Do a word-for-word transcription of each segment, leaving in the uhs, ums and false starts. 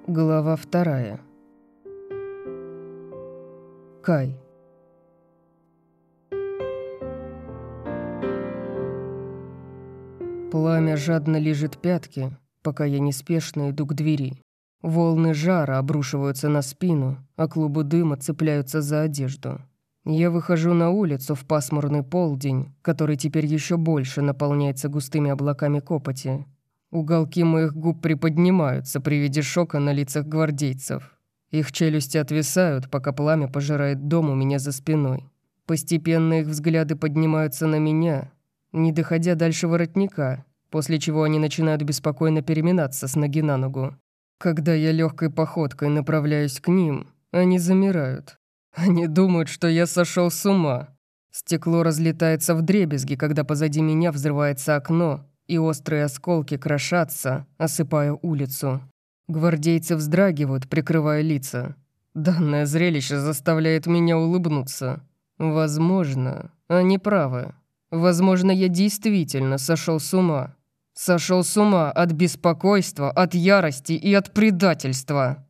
Глава вторая. Кай. Пламя жадно лижет пятки, пока я неспешно иду к двери. Волны жара обрушиваются на спину, а клубы дыма цепляются за одежду. Я выхожу на улицу в пасмурный полдень, который теперь еще больше наполняется густыми облаками копоти. Уголки моих губ приподнимаются при виде шока на лицах гвардейцев. Их челюсти отвисают, пока пламя пожирает дом у меня за спиной. Постепенно их взгляды поднимаются на меня, не доходя дальше воротника, после чего они начинают беспокойно переминаться с ноги на ногу. Когда я легкой походкой направляюсь к ним, они замирают. Они думают, что я сошел с ума. Стекло разлетается вдребезги, когда позади меня взрывается окно, и острые осколки крошатся, осыпая улицу. Гвардейцы вздрагивают, прикрывая лица. Данное зрелище заставляет меня улыбнуться. Возможно, они правы. Возможно, я действительно сошел с ума. Сошел с ума от беспокойства, от ярости и от предательства.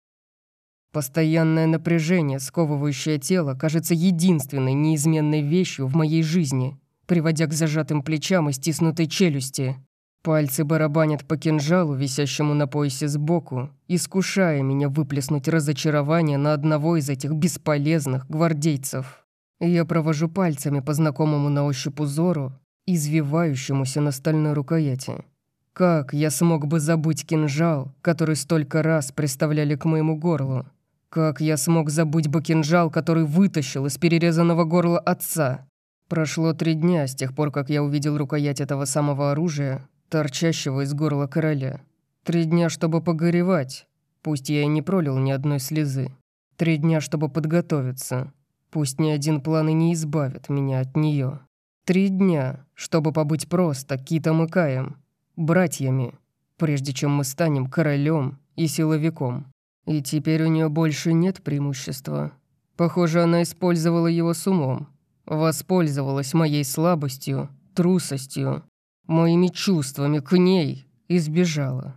Постоянное напряжение, сковывающее тело, кажется единственной неизменной вещью в моей жизни, приводя к зажатым плечам и стиснутой челюсти. Пальцы барабанят по кинжалу, висящему на поясе сбоку, искушая меня выплеснуть разочарование на одного из этих бесполезных гвардейцев. Я провожу пальцами по знакомому на ощупь узору, извивающемуся на стальной рукояти. Как я смог бы забыть кинжал, который столько раз приставляли к моему горлу? Как я смог забыть бы кинжал, который вытащил из перерезанного горла отца? Прошло три дня с тех пор, как я увидел рукоять этого самого оружия, торчащего из горла короля. Три дня, чтобы погоревать, пусть я и не пролил ни одной слезы. Три дня, чтобы подготовиться, пусть ни один план и не избавит меня от нее. Три дня, чтобы побыть просто Китом и Каем, братьями, прежде чем мы станем королем и силовиком. И теперь у нее больше нет преимущества. Похоже, она использовала его с умом. Воспользовалась моей слабостью, трусостью, моими чувствами к ней и сбежала.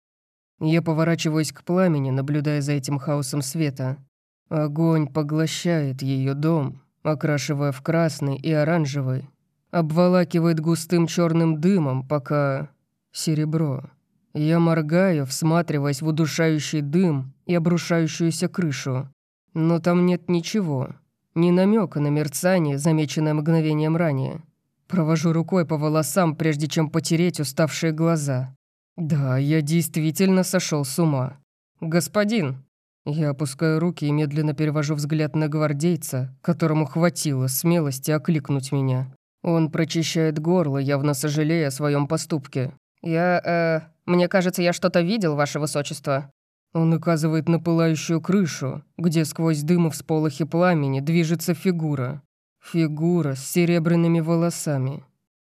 Я поворачиваюсь к пламени, наблюдая за этим хаосом света. Огонь поглощает ее дом, окрашивая в красный и оранжевый, обволакивает густым черным дымом, пока... серебро. Я моргаю, всматриваясь в удушающий дым и обрушающуюся крышу. Но там нет ничего, ни намека на мерцание, замеченное мгновением ранее. Провожу рукой по волосам, прежде чем потереть уставшие глаза. Да, я действительно сошел с ума. «Господин!» Я опускаю руки и медленно перевожу взгляд на гвардейца, которому хватило смелости окликнуть меня. Он прочищает горло, явно сожалея о своем поступке. «Я, э... мне кажется, я что-то видел, ваше высочество». Он указывает на пылающую крышу, где сквозь дым и всполохи пламени движется фигура. Фигура с серебряными волосами.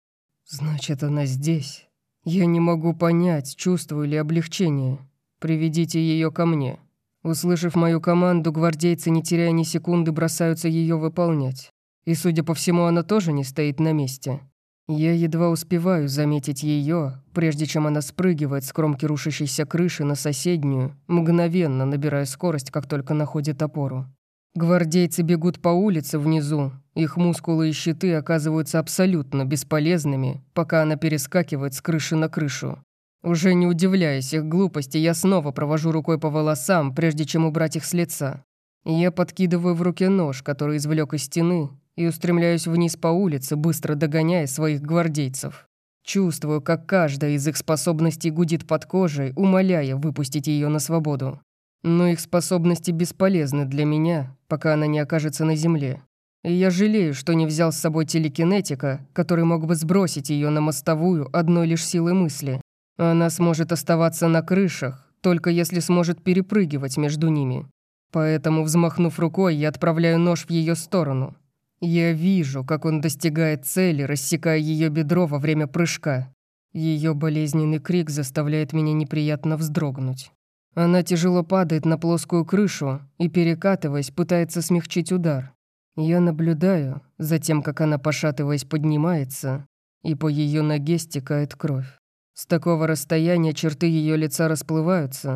Значит, она здесь. Я не могу понять, чувствую ли облегчение. Приведите ее ко мне. Услышав мою команду, гвардейцы, не теряя ни секунды, бросаются ее выполнять. И, судя по всему, она тоже не стоит на месте. Я едва успеваю заметить ее, прежде чем она спрыгивает с кромки рушащейся крыши на соседнюю, мгновенно набирая скорость, как только находит опору. Гвардейцы бегут по улице внизу, их мускулы и щиты оказываются абсолютно бесполезными, пока она перескакивает с крыши на крышу. Уже не удивляясь их глупости, я снова провожу рукой по волосам, прежде чем убрать их с лица. Я подкидываю в руки нож, который извлек из стены, и устремляюсь вниз по улице, быстро догоняя своих гвардейцев. Чувствую, как каждая из их способностей гудит под кожей, умоляя выпустить ее на свободу. Но их способности бесполезны для меня, пока она не окажется на земле. И я жалею, что не взял с собой телекинетика, который мог бы сбросить ее на мостовую одной лишь силой мысли. Она сможет оставаться на крышах, только если сможет перепрыгивать между ними. Поэтому, взмахнув рукой, я отправляю нож в ее сторону. Я вижу, как он достигает цели, рассекая ее бедро во время прыжка. Ее болезненный крик заставляет меня неприятно вздрогнуть. Она тяжело падает на плоскую крышу и, перекатываясь, пытается смягчить удар. Я наблюдаю за тем, как она, пошатываясь, поднимается, и по ее ноге стекает кровь. С такого расстояния черты ее лица расплываются,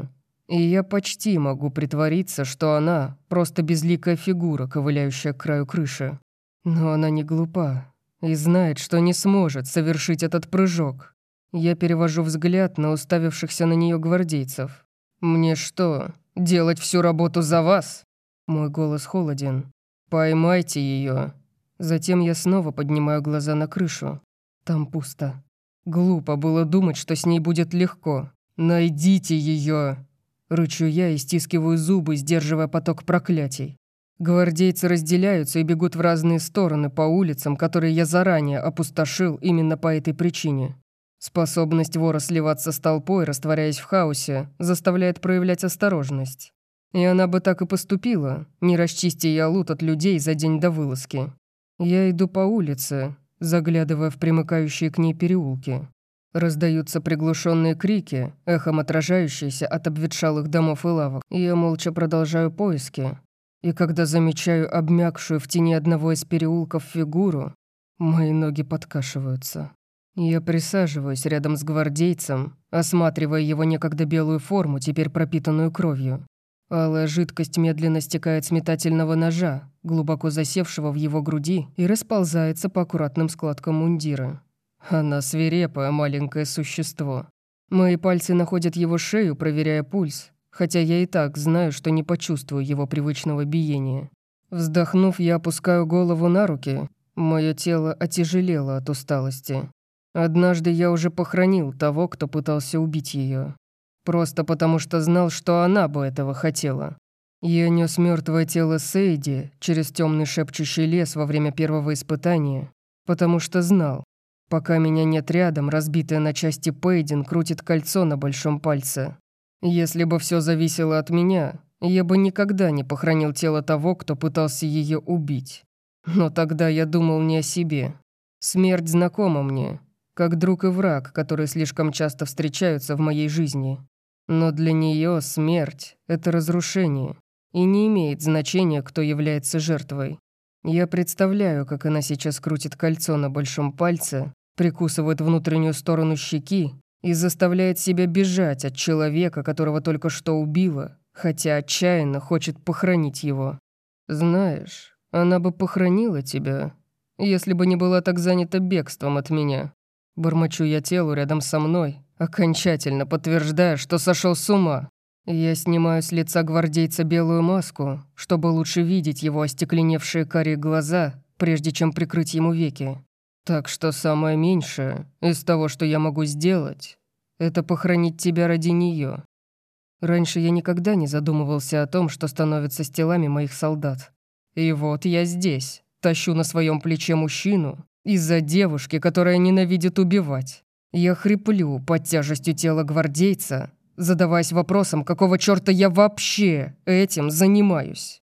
И я почти могу притвориться, что она просто безликая фигура, ковыляющая к краю крыши. Но она не глупа и знает, что не сможет совершить этот прыжок. Я перевожу взгляд на уставившихся на нее гвардейцев. «Мне что, делать всю работу за вас?» Мой голос холоден. «Поймайте ее». Затем я снова поднимаю глаза на крышу. Там пусто. Глупо было думать, что с ней будет легко. «Найдите ее!» Рычу я и стискиваю зубы, сдерживая поток проклятий. Гвардейцы разделяются и бегут в разные стороны по улицам, которые я заранее опустошил именно по этой причине. Способность вора сливаться с толпой, растворяясь в хаосе, заставляет проявлять осторожность. И она бы так и поступила, не расчисти я лут от людей за день до вылазки. Я иду по улице, заглядывая в примыкающие к ней переулки. Раздаются приглушенные крики, эхом отражающиеся от обветшалых домов и лавок. Я молча продолжаю поиски. И когда замечаю обмякшую в тени одного из переулков фигуру, мои ноги подкашиваются. Я присаживаюсь рядом с гвардейцем, осматривая его некогда белую форму, теперь пропитанную кровью. Алая жидкость медленно стекает с метательного ножа, глубоко засевшего в его груди, и расползается по аккуратным складкам мундира. Она свирепое маленькое существо. Мои пальцы находят его шею, проверяя пульс, хотя я и так знаю, что не почувствую его привычного биения. Вздохнув, я опускаю голову на руки. Мое тело отяжелело от усталости. Однажды я уже похоронил того, кто пытался убить ее. Просто потому, что знал, что она бы этого хотела. Я нес мертвое тело Сейди через темный шепчущий лес во время первого испытания, потому что знал, пока меня нет рядом, разбитая на части Пейдин крутит кольцо на большом пальце. Если бы все зависело от меня, я бы никогда не похоронил тело того, кто пытался ее убить. Но тогда я думал не о себе. Смерть знакома мне, как друг и враг, которые слишком часто встречаются в моей жизни. Но для нее смерть — это разрушение, и не имеет значения, кто является жертвой. Я представляю, как она сейчас крутит кольцо на большом пальце, прикусывает внутреннюю сторону щеки и заставляет себя бежать от человека, которого только что убила, хотя отчаянно хочет похоронить его. Знаешь, она бы похоронила тебя, если бы не была так занята бегством от меня. Бормочу я телу рядом со мной, окончательно подтверждая, что сошел с ума. Я снимаю с лица гвардейца белую маску, чтобы лучше видеть его остекленевшие карие глаза, прежде чем прикрыть ему веки. Так что самое меньшее из того, что я могу сделать, это похоронить тебя ради нее. Раньше я никогда не задумывался о том, что становится с телами моих солдат. И вот я здесь, тащу на своем плече мужчину из-за девушки, которая ненавидит убивать. Я хриплю под тяжестью тела гвардейца, задаваясь вопросом, какого черта я вообще этим занимаюсь.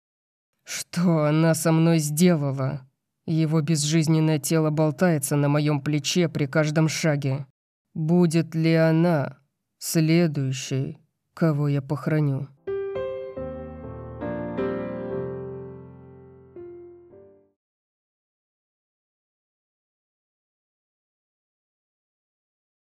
Что она со мной сделала? Его безжизненное тело болтается на моем плече при каждом шаге. Будет ли она следующей, кого я похороню?